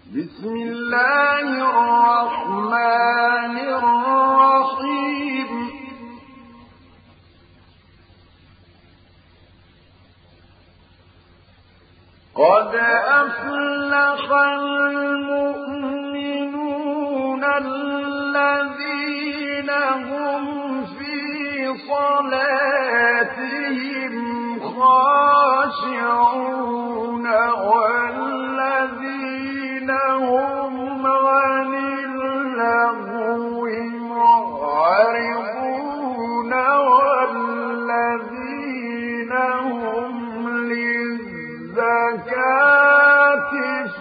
بسم الله الرحمن الرحيم. قد أفلح المؤمنون الذين هم في صلاتهم خاشعون والذين هم عن اللغو معرضون والذين هم للزكاة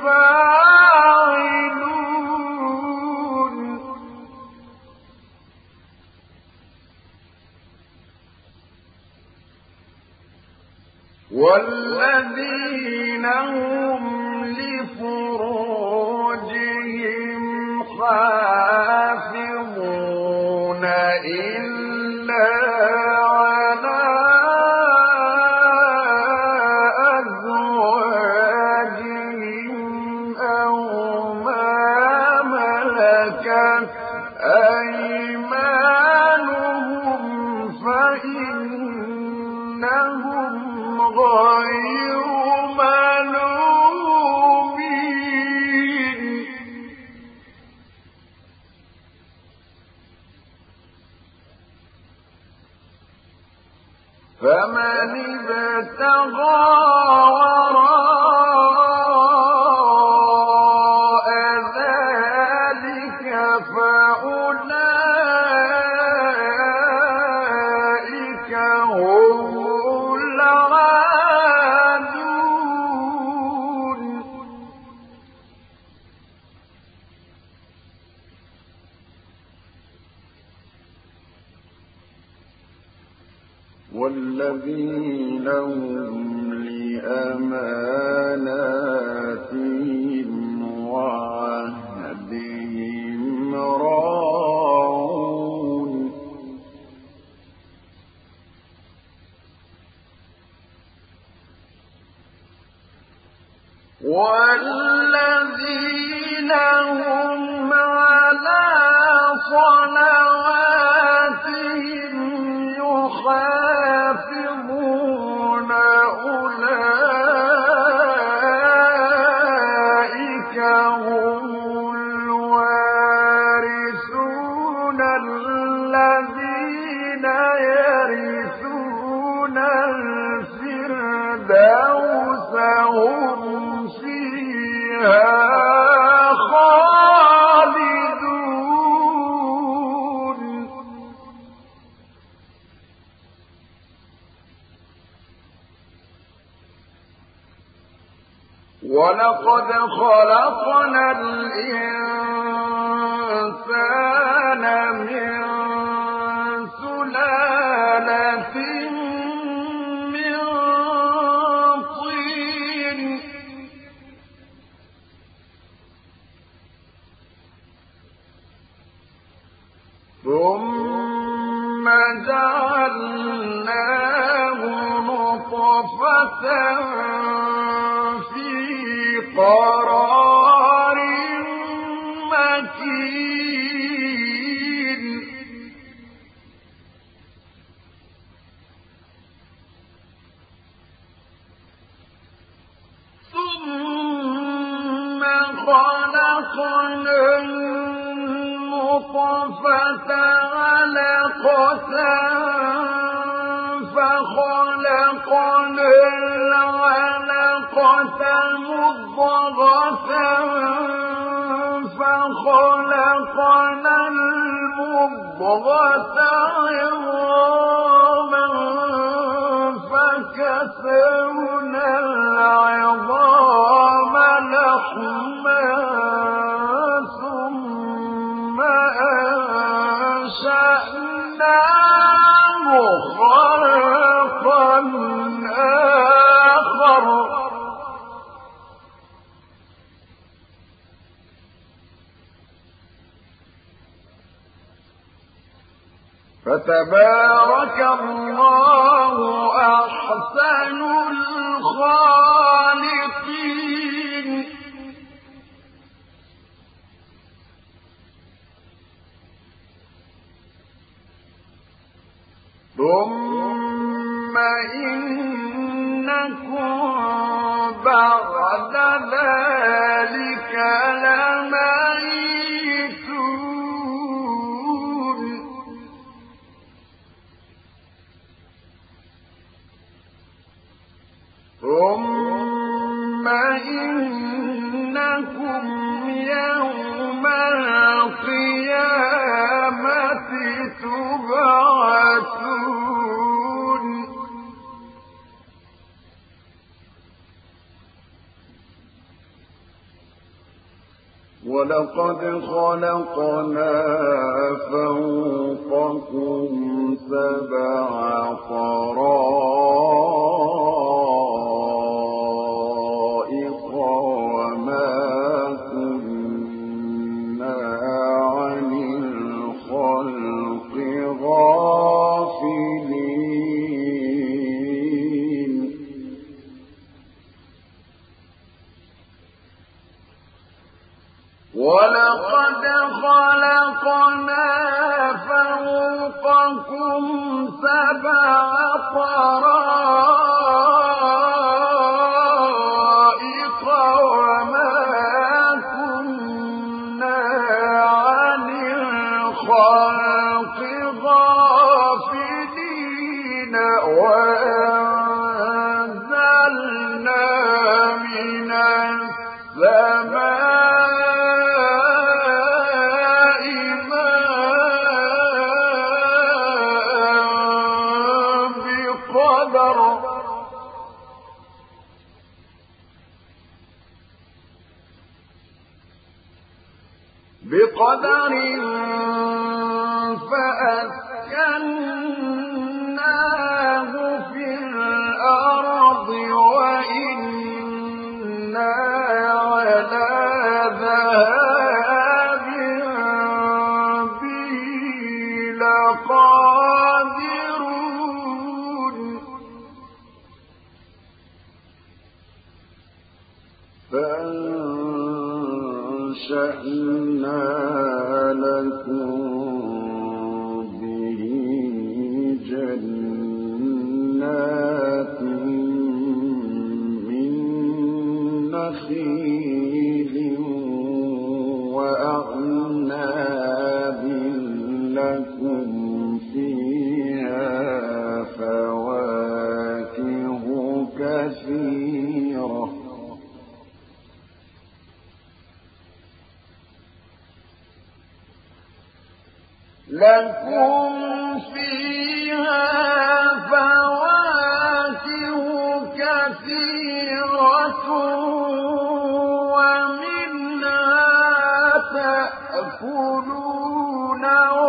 فاعلون والذين هم لفروجهم حافظون إلا على أزواجهم أو ما ملكت أيمانهم فإنهم غير ملومين. فمن ابتغى وراء ذلك فأولئك هم العادون. والذين هم لأماناتهم وعهدهم راعون. والذين هم على صلواتهم يحافظون أولئك هم الوارثون الذين يرثون الفردوس هم فيها خالدون. ولقد خلقنا الإنسان من سلالة من طين ثم جعلناه نطفة في قرار مكين. ثم خلقنا النطفة علقة فخلقنا العلقة مضغة فخلقنا المضغة عظاما فكسونا العظام لحما ثم أنشأناه خلقا آخر. فتبارك الله أحسن الخالقين. ثم إنكم بعد ذلك لميتون ثم إنكم يوم القيامة تبعثون ولقد خلقنا فوقكم سبع طرائق وما كنا عن الخلق غافلين ولقد خلقنا فوقكم سبع طرائق وما كنا عن الخلق غافلين وأنزلنا من السماء بقدر فأسكناه في الأرض وإنا على ذهاب به لقادرون فأنشأنا لكم به جنات من نخيل وأعناب لكم فيها فواكه كثيرة لكم فيها فواكه كثيرة ومنها تأكلون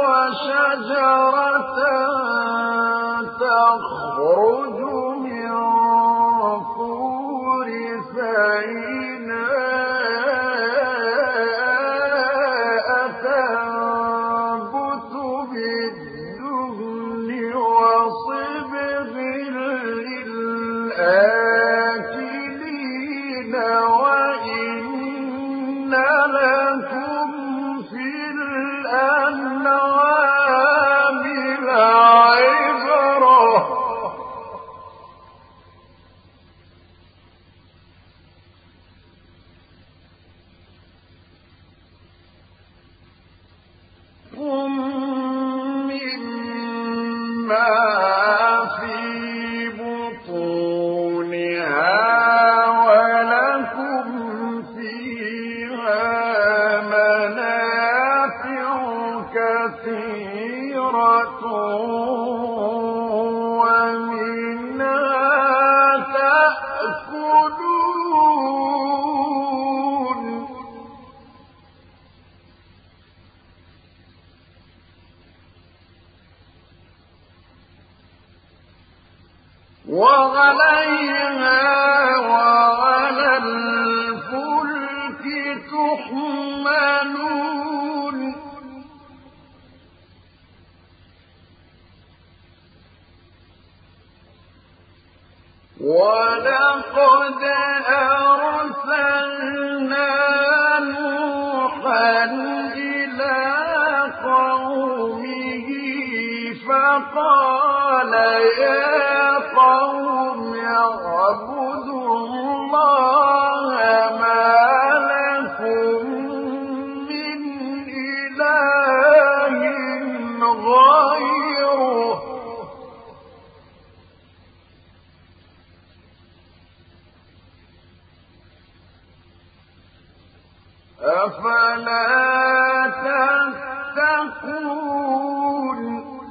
وشجرة تخرج من طور سيناء تنبت بالدهن وصبغ للآكلين وإن لكم في الأنعام لعبرة مما في بطونها ولكم فيها منافع كثيرة ومنها تأكلون وعليها وعلى الفلك تحملون ولقد أرسلنا نوحا إلى قومه فقال فقال يا قوم اعبدوا الله ما لكم من إله غيره أفلا تتقون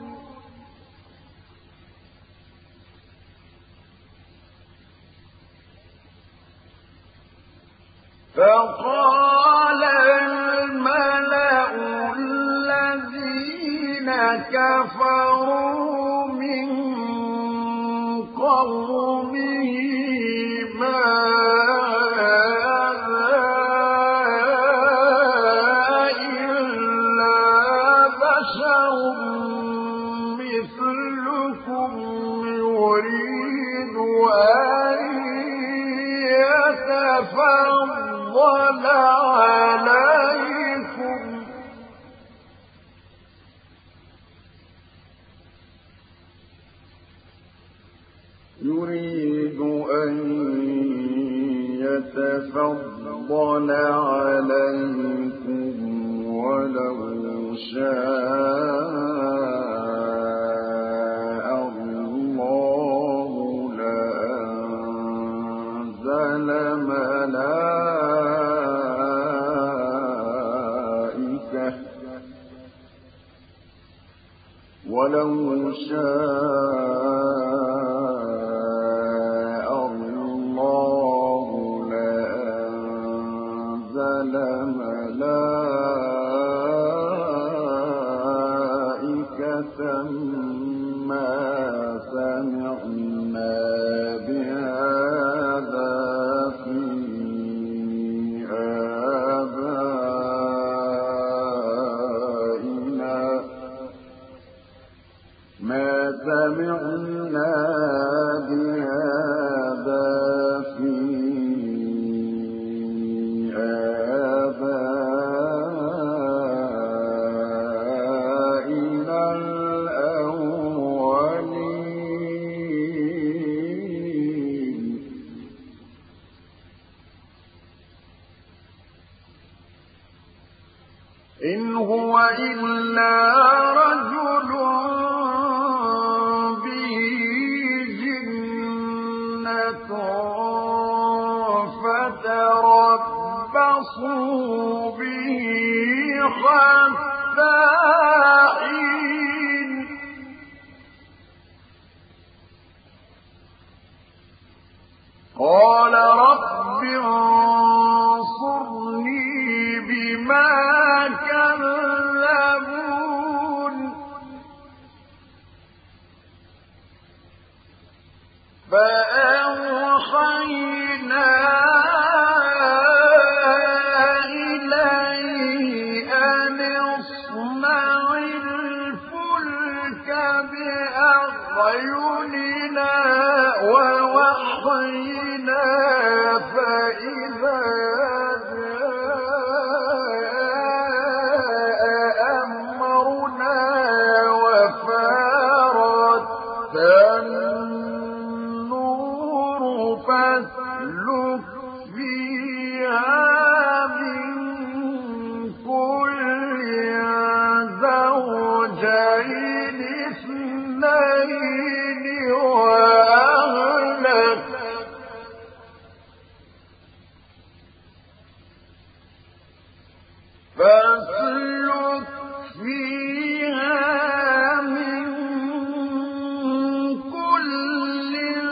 فقال الملأ الذين كفروا من قومه ما يتفضل عليكم يريد أن يتفضل عليكم ولو شاء الله لأنزل ملائكة ولو شاء الله لأنزل ملائكة ما سمعنا بهذا في آبائنا ما سمعنا بهذا في آبائنا الأولين إن هو إلا رجل فتربصوا به حتى حين قال رب انصرني بما كذبون فأوحينا إليه أن اصنع الفلك بأعيننا ووحينا فإذا جاء أمرنا وفارت النور فاسلك فيها من كل زوجين اثنين وأهلك فاسلك فيها من كل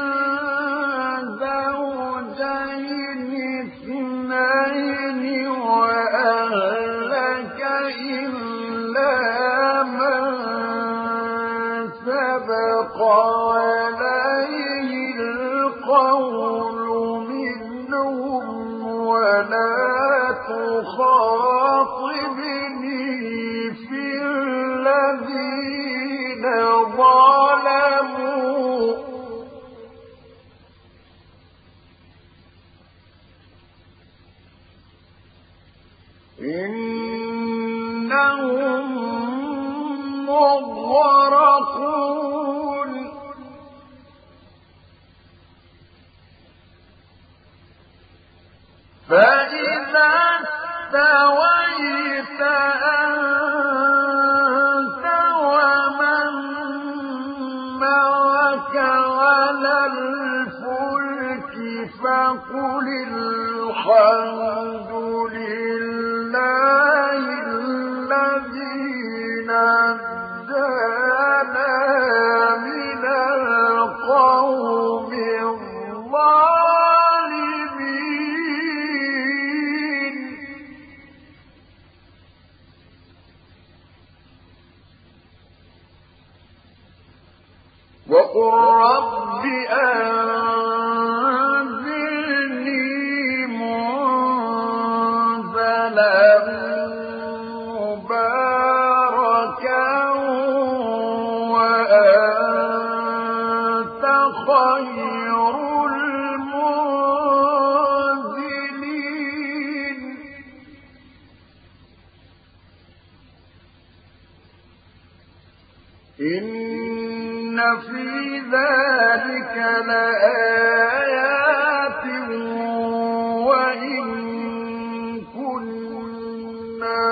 زوجين اثنين وأهلك إلا من سبق عليه القول منهم ولا تخاطبني في الذين ظلموا إنهم مغرقون اسْتَوَيْتَ أَنتَ وَمَن مَّعَكَ عَلَى الْفُلْكِ فَقُلِ الْحَمْدُ لِلَّهِ الَّذِي نَجَّانَا مِنَ الْقَوْمِ الظَّالِمِينَ. وَقُل رَّبِّ أَنزِلْنِي مُنزَلًا مُّبَارَكًا وَأَنتَ خَيْرُ الْمُنزِلِينَ. إِنَّ فِي ذَلِكَ لَآيَاتٍ وَإِن كُنَّا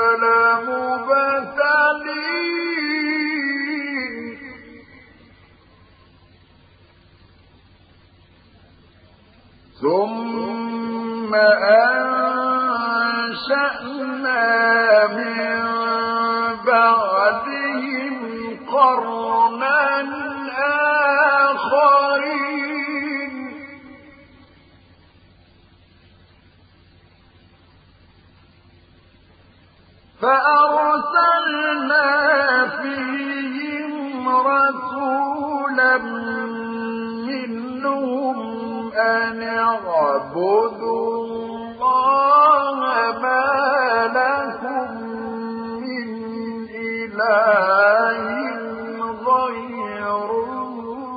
لَمُبْتَلِينَ. ثُمَّ أَنشَأْنَا مِن بَعْدِهِمْ قَرْنًا آخَرِينَ. فَأَرْسَلْنَا فِيهِمْ رَسُولًا مِّنْهُمْ أَنِ اعْبُدُوا اللَّهَ مَا لَكُم مِّنْ إِلَٰهٍ غَيْرُهُ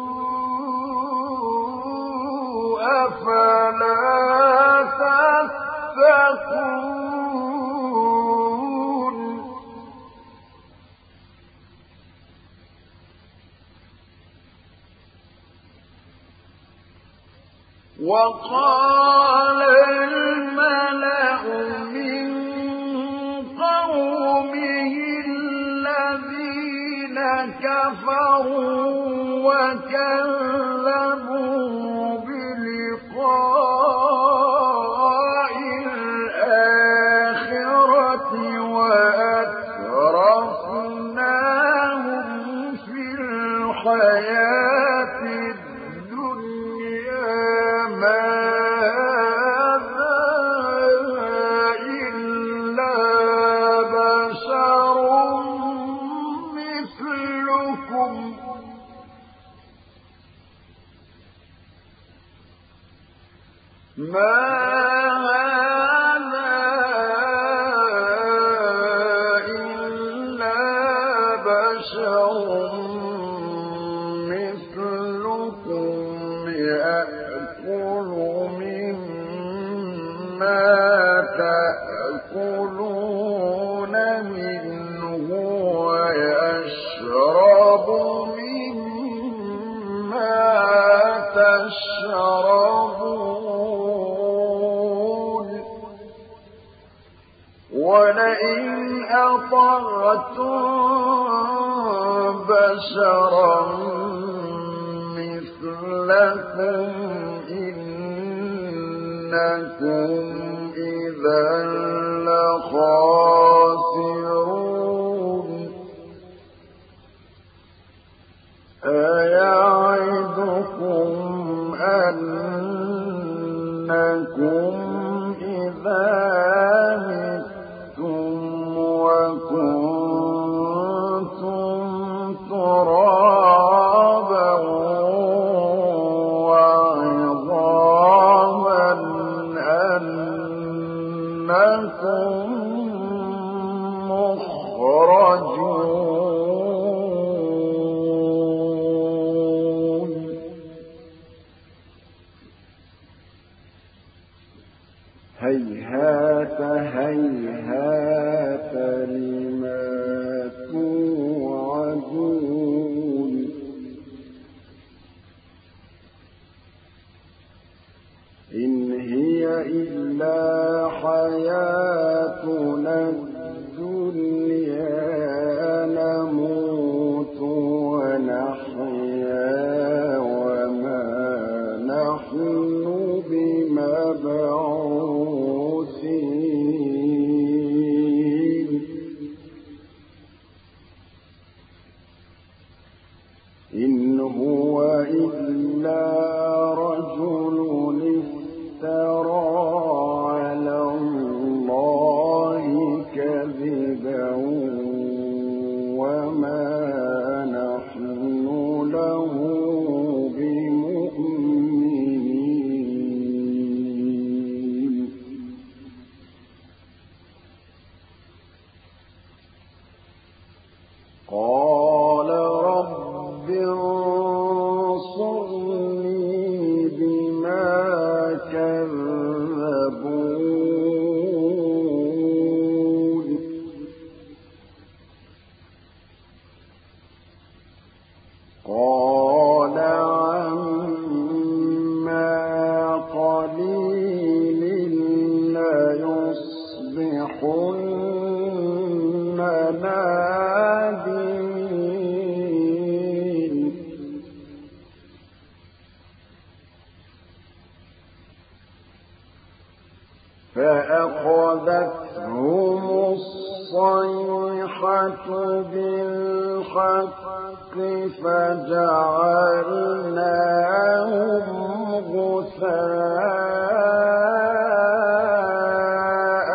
أَفَلَا تَتَّقُونَ. وَقَالَ الْمَلَأُ مِن قَوْمِهِ الَّذِينَ كَفَرُوا وَكَذَّبُوا بِلِقَاءِ الْآخِرَةِ وَأَتْرَفْنَاهُمْ فِي الْحَيَاةِ الدُّنْيَا مَا هَٰذَا إِلَّا بَشَرٌ مِّثْلُكُمْ يَأْكُلُ مِمَّا تَأْكُلُونَ مِنْهُ وَيَشْرَبُ مِمَّا تَشْرَبُونَ. وَلَئِنْ أَطَعْتُم بَشَرًا مِّثْلَكُمْ إِنَّكُمْ إِذًا لَّخَاسِرُونَ. أَيَعِدُكُمْ أَنَّكُمْ إِذَا مِتُّمْ وَكُنتُمْ تُرَابًا وَعِظَامًا أَنَّكُمْ مُخْرَجُونَ. هَيْهَاتَ هَيْهَاتَ لِمَا تُوعَدُونَ. إِنْ هِيَ إِلَّا حَيَاتُنَا حياتنا الدنيا نموت ونحيا وما نحن بمبعوثين إن هو إلا رجل افترى على الله كذبا وما نحن له بمؤمنين قال رب انصرني بما كذبون قال عما قليل ليصبحن نادمين فأخذتهم الصيحة بالحق فجعلناهم غثاء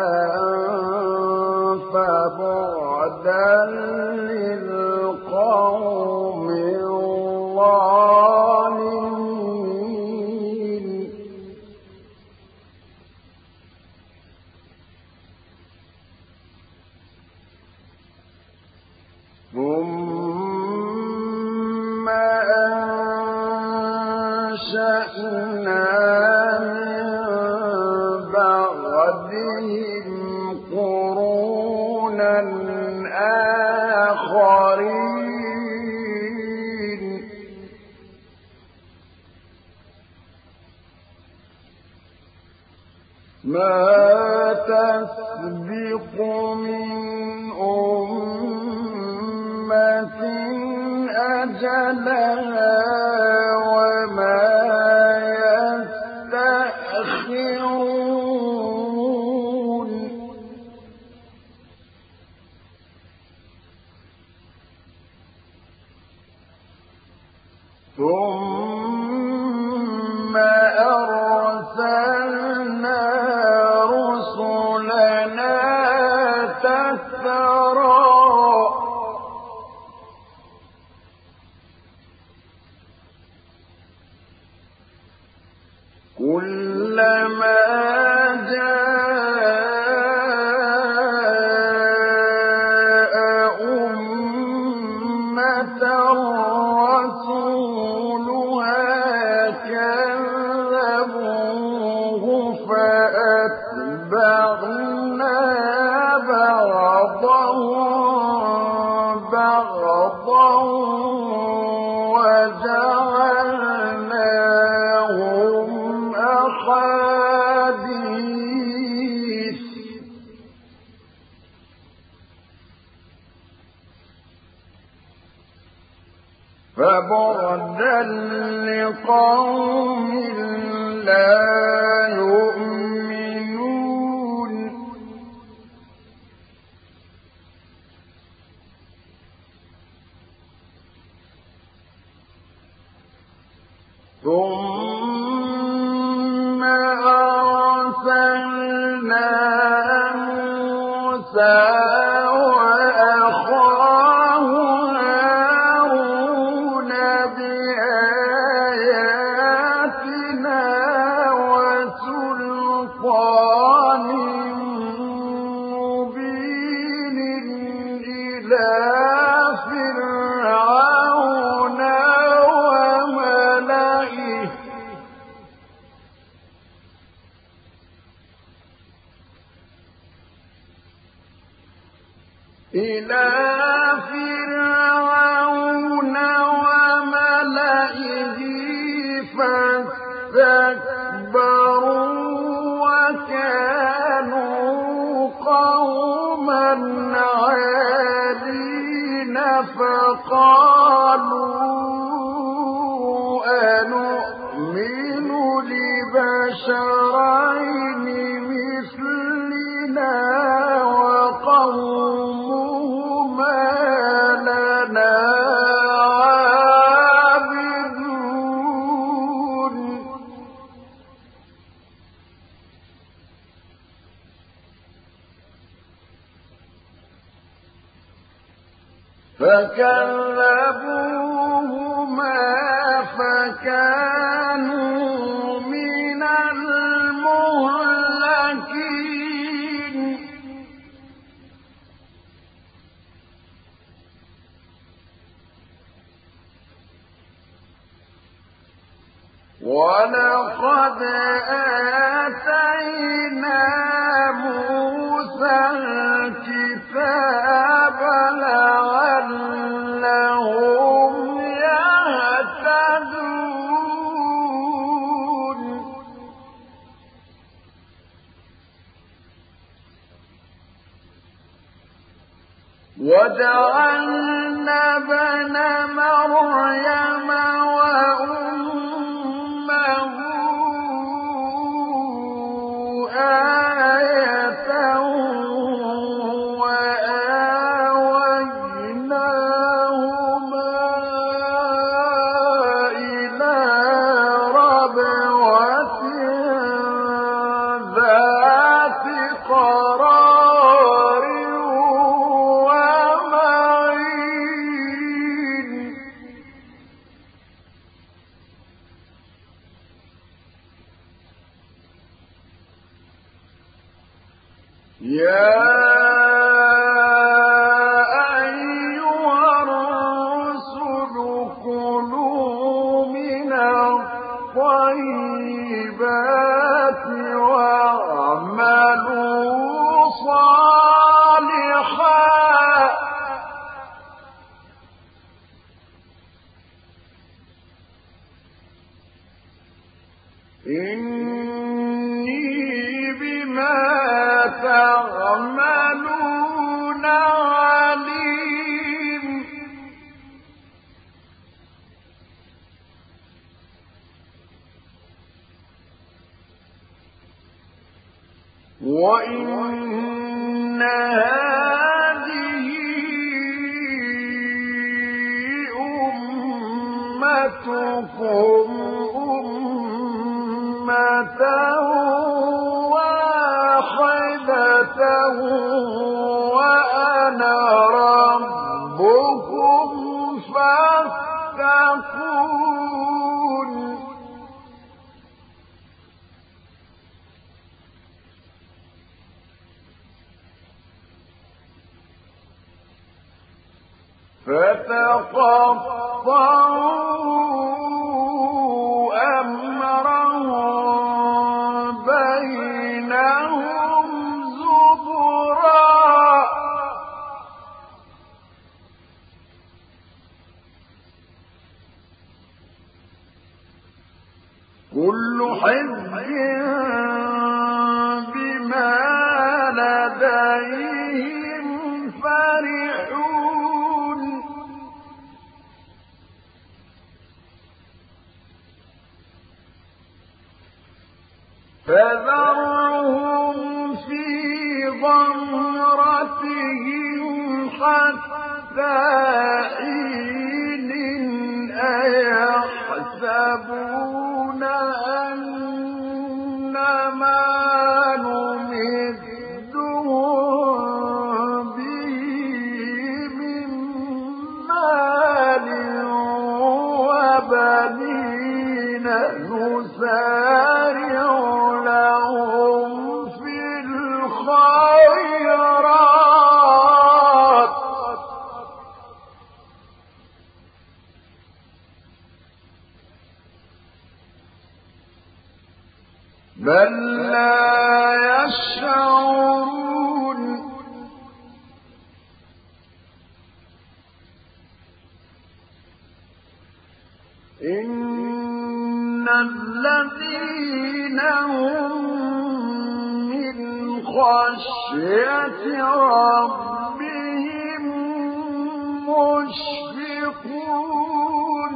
فبعدا للقوم الظالمين ثم أنشأنا من بعدهم قرونا آخرين ما تسبق من أمة أجلها وما يستأخرون ثم أرسلنا رسلنا تترى كلما جاء أمة رسولها كذبوه فأتبعنا بعضا وجعلناهم أحاديث فبعدا لقوم لا يؤمنون ثم أرسلنا موسى وأخاه هارون بآياتنا وسلطان مبين إلى فرعون وملئه فاستكبروا وكانوا قوما عالين فقالوا أنؤمن لبشرين مثلنا وقومهما لنا عابدون فكذبوهما فكانوا من المهلكين ولقد آتينا موسى الكتاب لعلهم يهتدون وجعلنا ابن مريم وأمه آية وآويناهما إلى ربوة ذات قرار ومعين يا أيها الرسل كلوا من الطيبات واعملوا صالحا إني بما تعملون عليم وإن هذه أمتكم أمة واحدة وأنا ربكم فاتقون فتقطعوا أمرهم بينهم زبرا كل حزب بما لديهم فرحون فذرهم في غمرتهم حتى حين أيحسبون أنما نمدهم به من مال وبنين نسارع لهم في الخيرات بل لا يشعرون إن الذين هم من خشية خشية ربهم مشفقون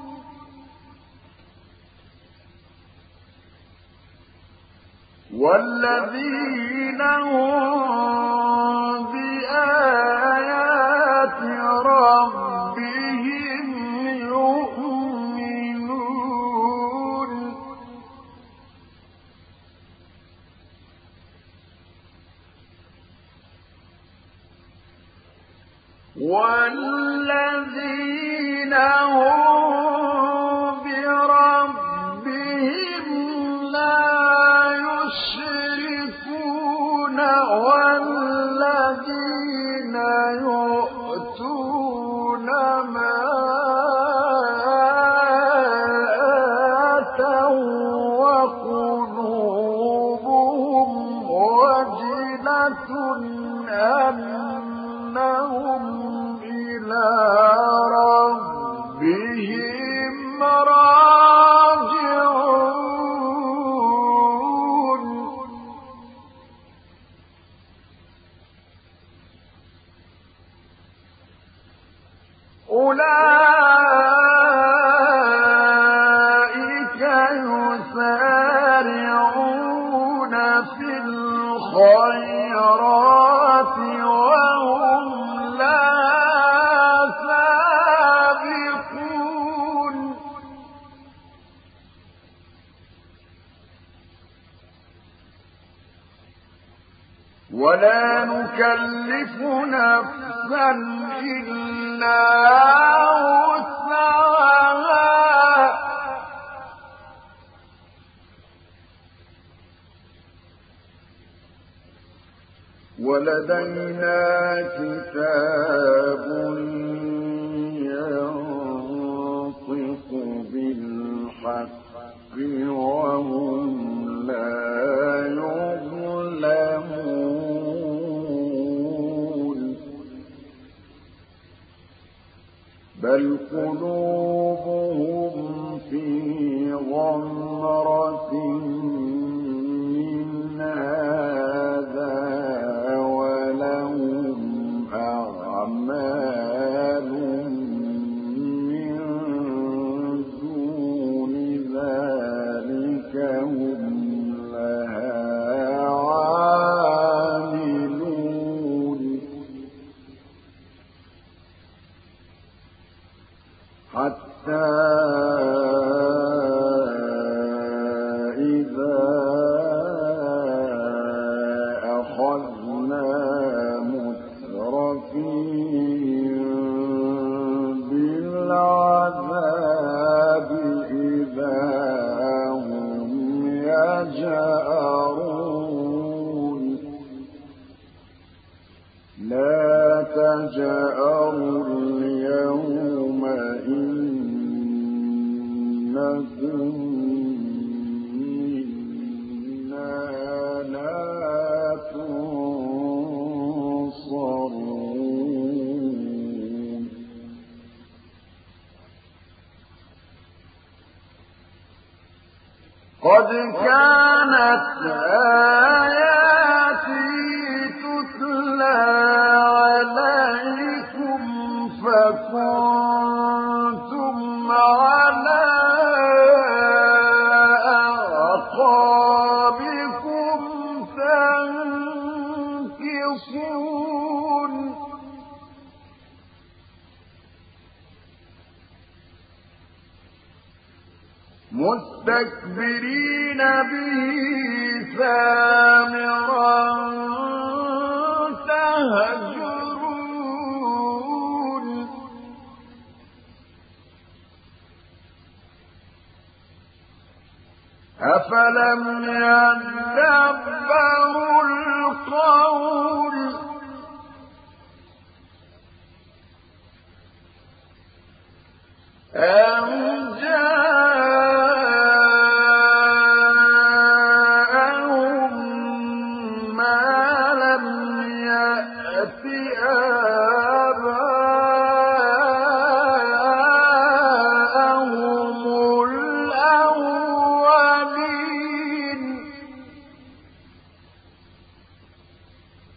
والذين هم بآيات ربهم يؤمنون والذين هم بربهم لا يشركون والذين يؤتون ما آتوا وقلوبهم وجلة أنهم إلى ربهم راجعون أولئك يسارعون في الخيرات وهم لا سابقون ولا نكلف نفسا إلا وسعها ولدينا كتاب ينطق بالحق وهم لا يظلمون بل قلوبهم في غمرة من هذا ولهم أعمال من دون ذلك هم لها عاملون حتى إذا أخذنا مترفيهم بالعذاب إذا هم يجأرون لا تجأروا اليوم إنكم منا لا تنصرون قد كانت آياتي تتلى عليكم فكنتم على أعقابكم تنكصون مستكبرين به سامرا تهجرون أفلم يدبروا القول أم جاءهم ما لم يأت آباءهم الأولين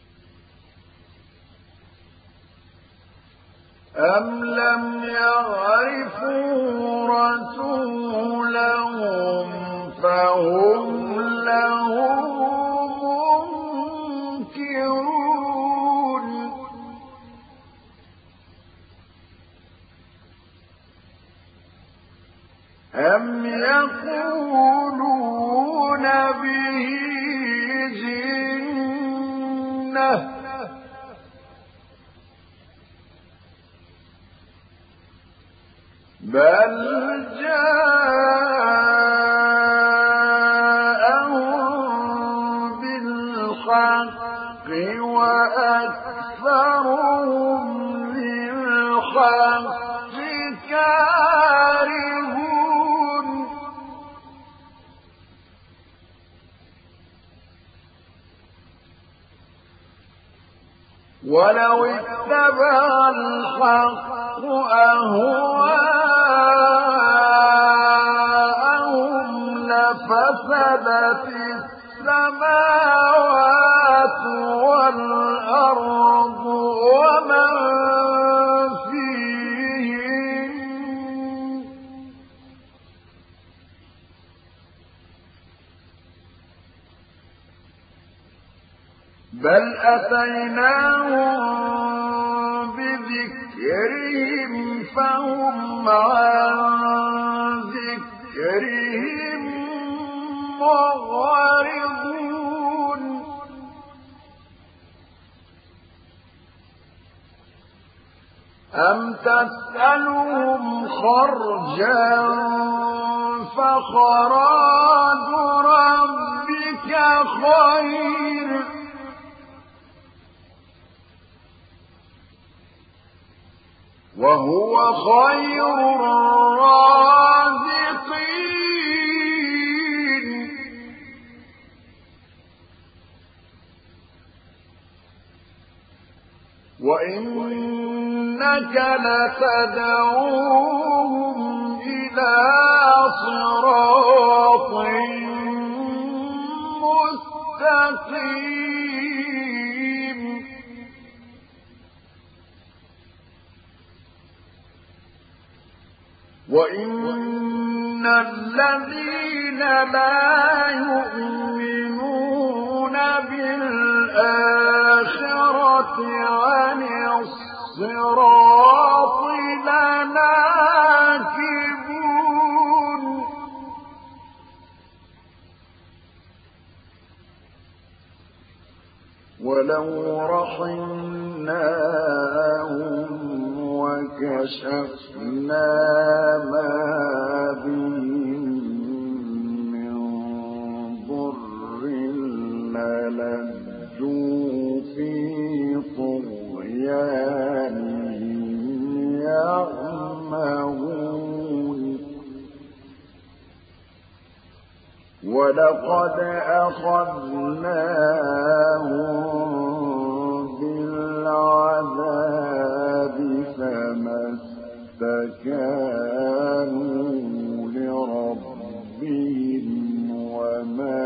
أم لم يعرفوا رسولهم فهم له منكرون أم يقولون به جنة بل جاءهم بالحق وأكثرهم للحق كارهون ولو اتبع الحق أهواءهم لفسدت السماوات والأرض ومن فيهن بل أتيناهم بذكرهم فهم عن ذكرهم معرضون أم تسألهم خرجا فخراج ربك خير وهو خير الرازقين وإنك لتدعوهم إلى صراط مستقيم وإن الذين لا يؤمنون بالآخرة عن الصراط لناكبون ولو رحمناهم وكشفنا ما بهم من ضر للجوا في طغيانهم يعمهون ولقد أخذناهم بالعذاب فما استكانوا لربهم وما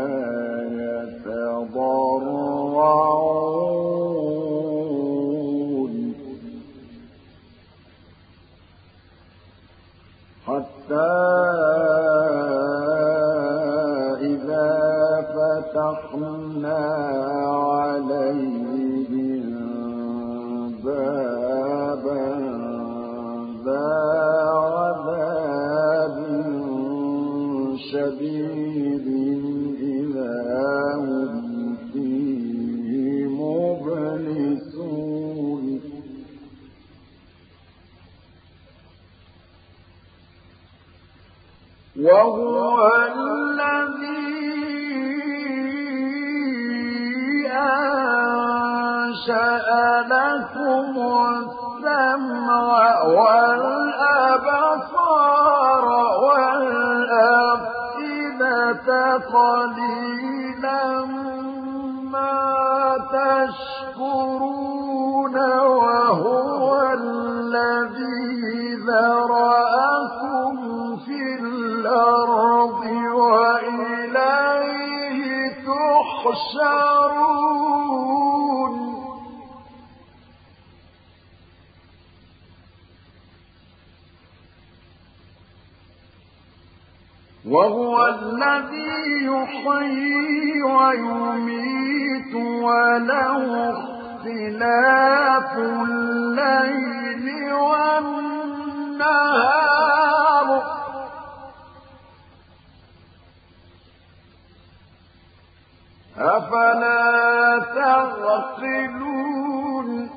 يتضرعون حتى إذا فتحنا عليهم بابا ذا عذاب شديد إذا هم فيه مبلسون وهو الذي أنشأ لكم السمع والأبصار والأفئدة قليلا ما تشكرون وهو الذي ذرأكم في الأرض وإليه تحشرون وهو الذي يحيي ويميت وله اختلاف الليل والنهار أفلا تعقلون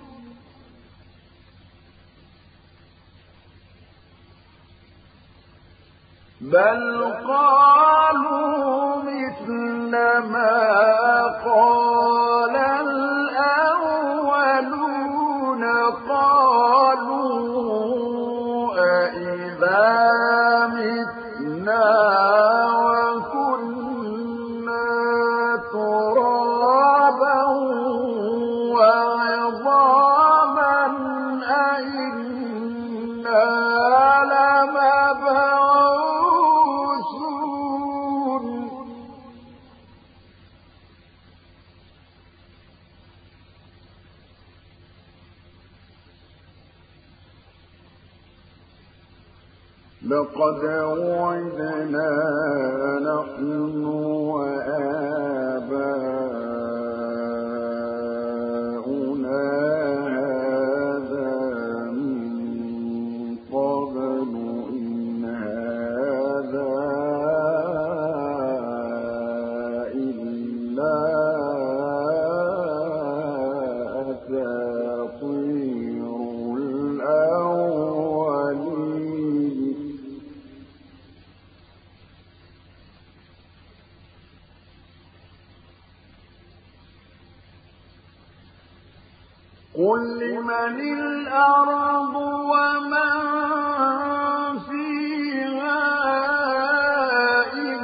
بل قالوا مثل ما قال الأولون قالوا أإذا متنا وكنا ترابا وعظاما أإنا لمبعوثون لقد وعدنا نحن وآباؤنا هذا من قبل إن هذا إلا أساطير الأولين قل لمن الأرض ومن فيها إن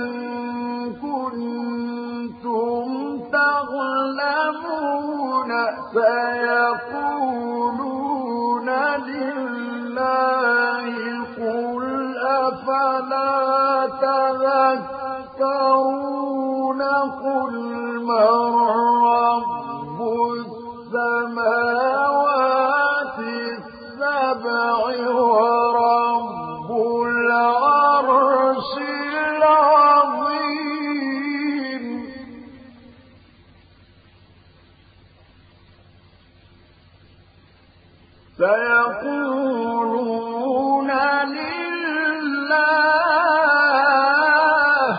كنتم تعلمون سيقولون لله قل أفلا تذكرون قل من رب السماوات السبع ورب العرش العظيم سيقولون لله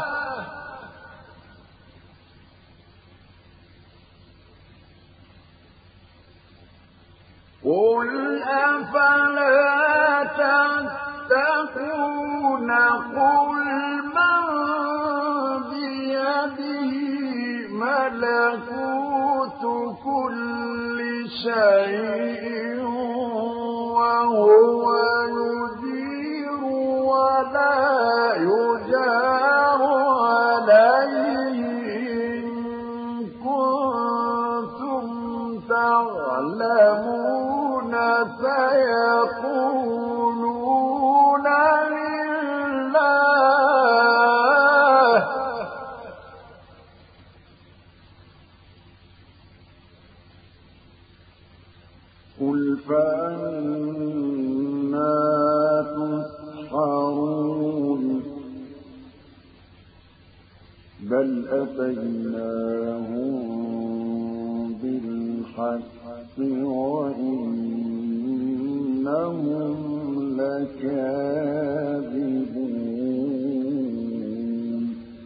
قل أفلا تتقون قل من بيده ملكوت كل شيء وهو يجير ولا يجار عليه إن كنتم تعلمون سيقولون لله قل فأنا تسحرون بل أتيناهم بالحق وإنهم لكاذبون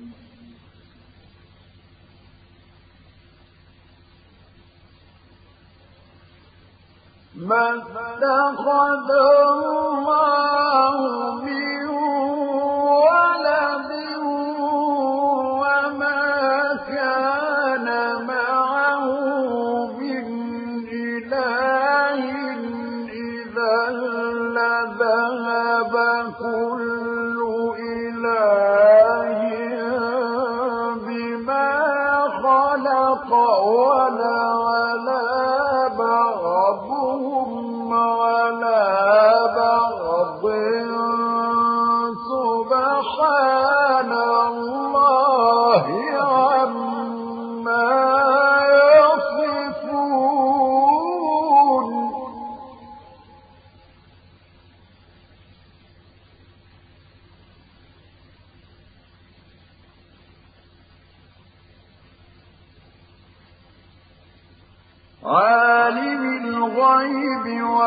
ما اتخذ الله من ولد وما كان معه من إله إذا لذهب كل إله بما خلق ولعلى بعضهم على بعض سبحان الله عما يصفون عالم الغيب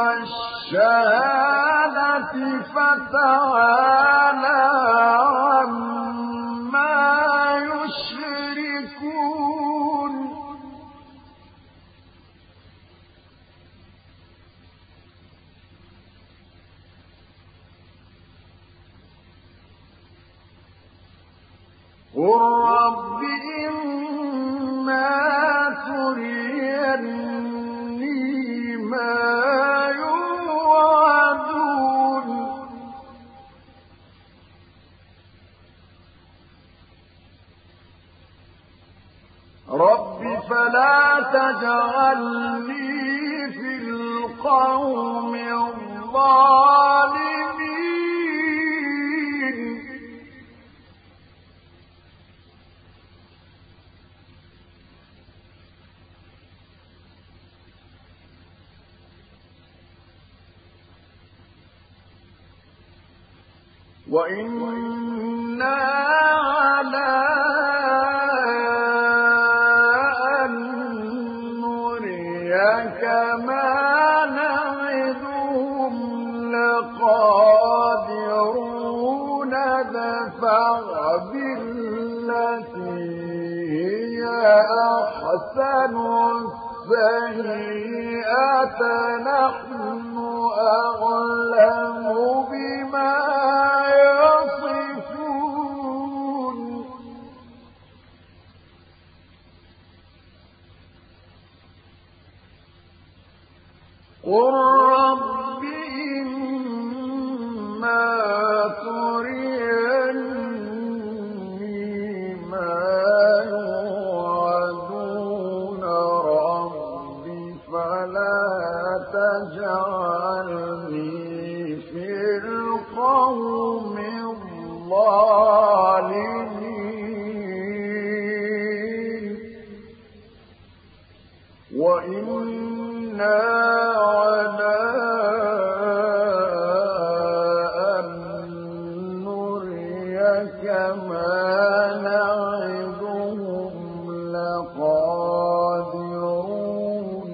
والشهادة فتعالى عما يشركون قل رب إما تريني ما يوعدون رب فلا تجعلني في القوم الظالمين وإنا على أن نريك ما نعدهم لقادرون دفع بالتي هي أحسن السيئة نحن أعلم بما يصفون قل رب إما تريني ما يوعدون رب فلا تجعلني في القوم الظالمين وإنا على أن نريك ما نعدهم لقادرون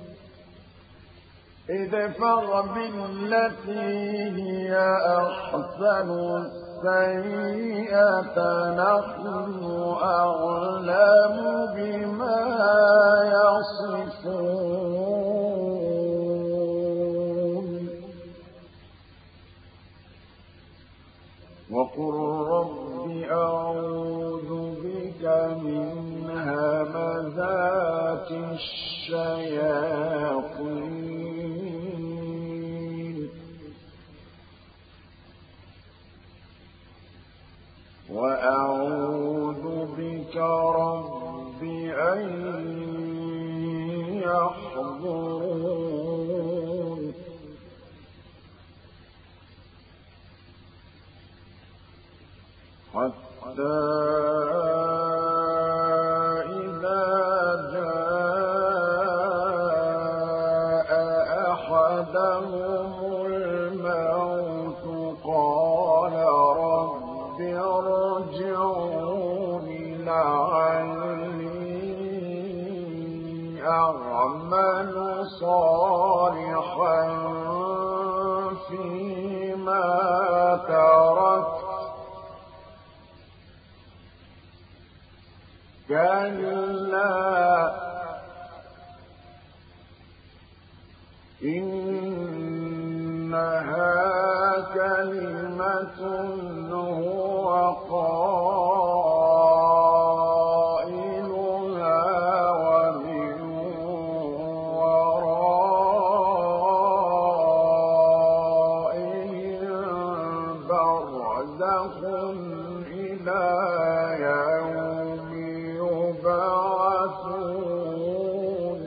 ادفع بالتي هي أحسن السيئة نحن أعلم بما يصفون وقل رب أعوذ بك من همزات الشياطين وأعوذ بك رب أن يحضرون حتى إذا جاء أحدهم الموت قال رب ارجعون لعلي أعمل صالحا فيما تركت كلا إنها كلمة هو قائلها ومن ورائهم برزخ إلى يوم يبعثون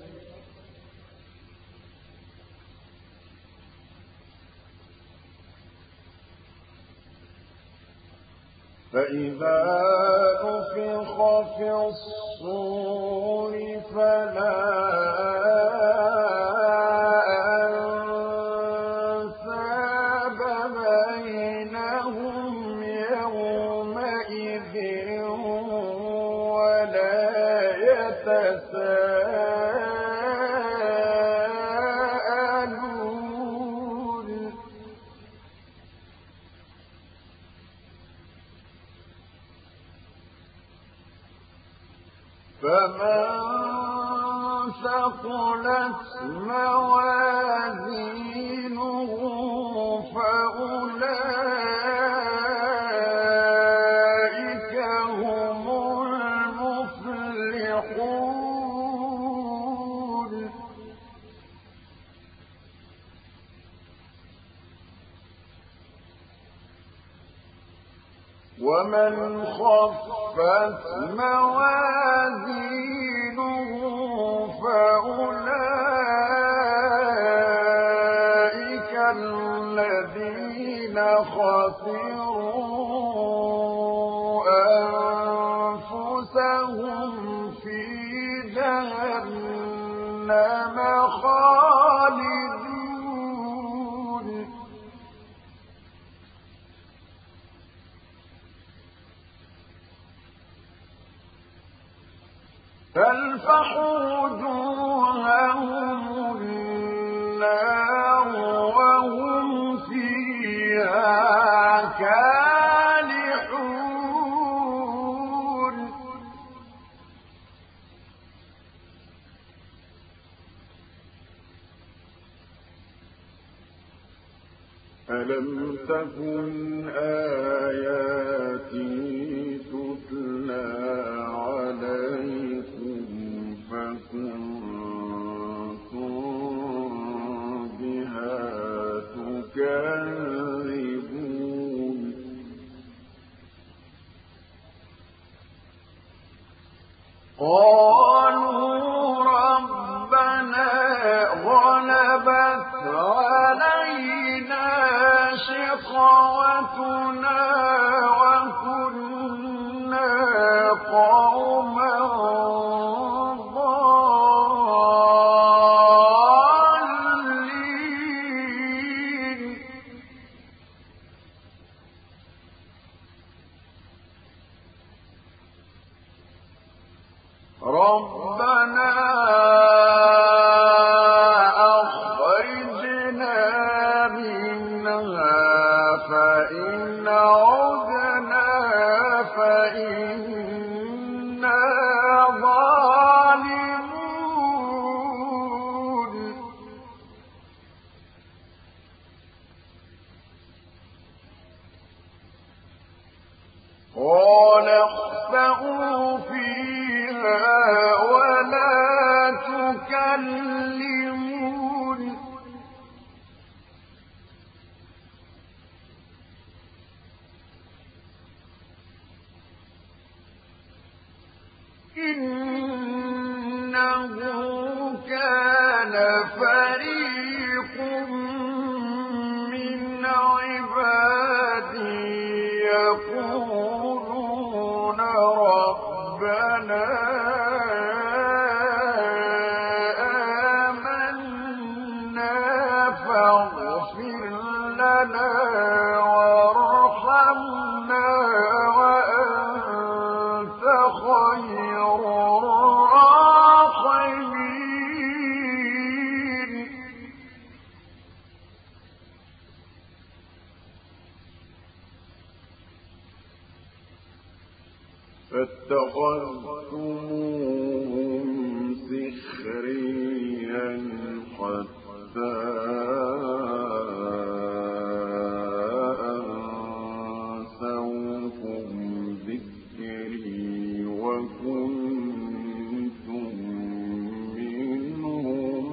فإذا نفخ في الصور فلا أنساب بينهم يومئذ ولا يتساءلون فمن ثقلت موازينه فأولئك هم المفلحون ومن خفت موازينه فأولئك الذين خسروا أنفسهم في جهنم خالدون تلفح وجوههم النار وهم فيها كالحون ألم تكن آياتي تتلى عليكم فكنتم بها تكذبون قالوا ربنا غلبت علينا شقوتنا وكنا قوما ضالين ربنا أخرجنا منها فإن عدنا فإنا ظالمون قال اخسئوا فيها ولا تكلمون إنه كان فريق من عبادي يقولون ربنا آمنا فاغفر لنا وارحمنا وأنت خير الراحمين فاتخذتموهم سخريا حتى أنسوكم ذكري وكنتم منهم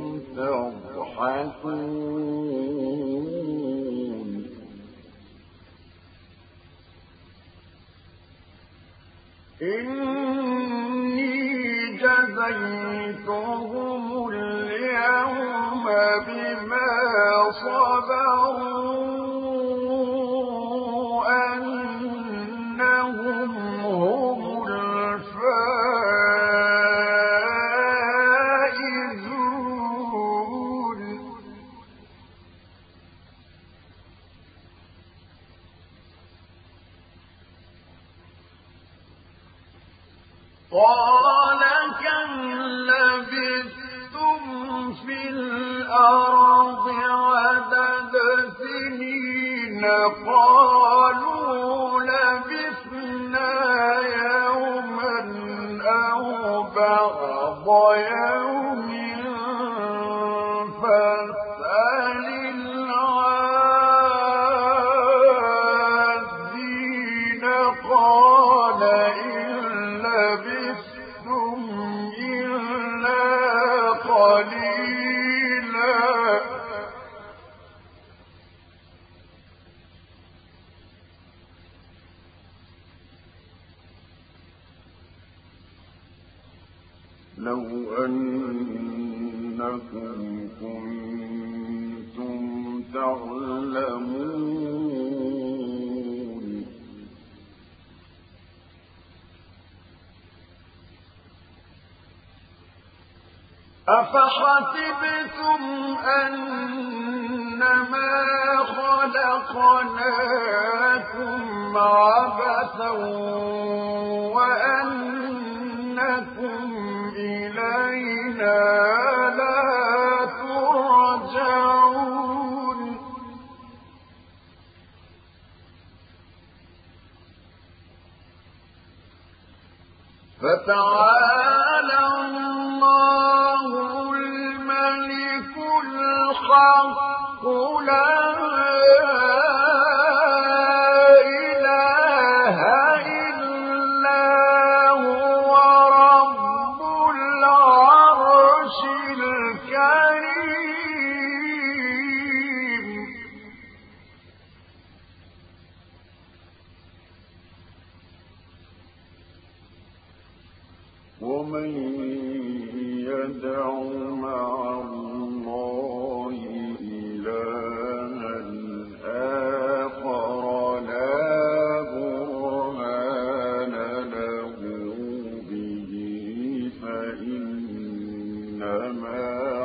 تضحكون إني جزيتهم اليوم بما صبروا أنهم هم الفائزون قال كم لبثتم في الأرض عدد سنين قالوا لبثنا يوما أو بعض كمثل العادين قال إن لبثتم إلا قليلا لو أنكم كنتم تعلمون أفحسبتم أنما خلقناكم عبثا وأنكم إلينا لا ترجعون فتعالى الله الملك الحق لا إله إلا هو رب العرش الكريم ومن يدع مع الله إلها آخر لا برهان له به فإنما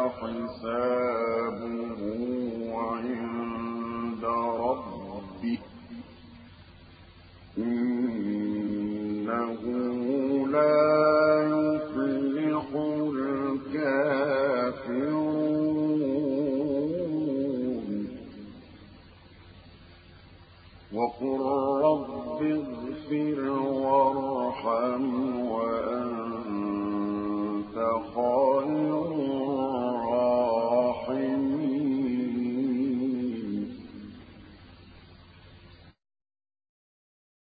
حسابه عند ربه إنه لا يفلح الكافرون وقل رب اغفر وارحم وأنت